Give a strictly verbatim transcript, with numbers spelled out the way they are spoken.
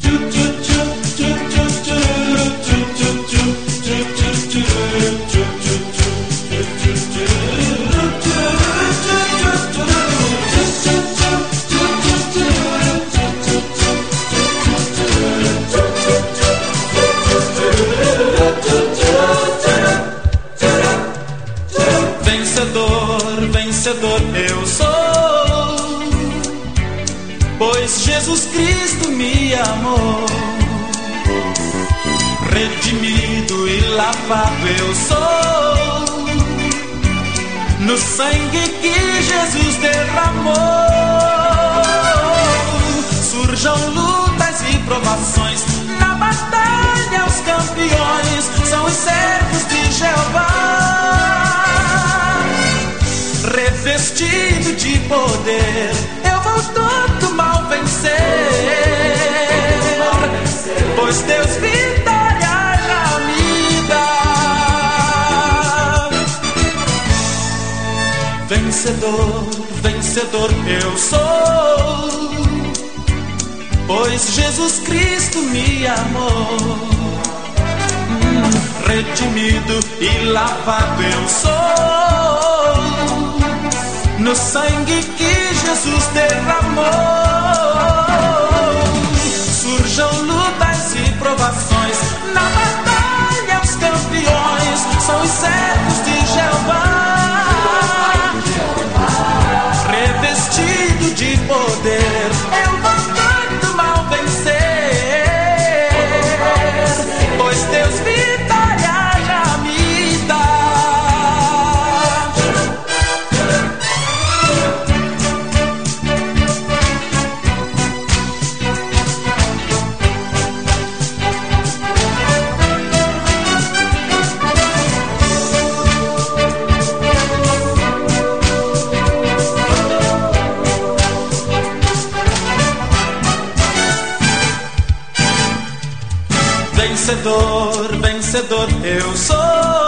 Vencedor, vencedor eu sou, pois Jesus Cristo me amou. Redimido e lavado eu sou, no sangue que Jesus derramou. Surjam lutas e provações, na batalha os campeões são os servos de Jeová. Revestido de poder, eu vou todo mal vencer, pois Deus vitória já me dá. Vencedor, vencedor eu sou, pois Jesus Cristo me amou. Hum, redimido e lavado eu sou, no sangue que Jesus derramou. Surjam lutas e provações, na batalha os campeões são os servos de Jeová. Revestido de poder, eu vou todo mal vencer, pois Deus vitória já me dá. Vencedor, vencedor eu sou,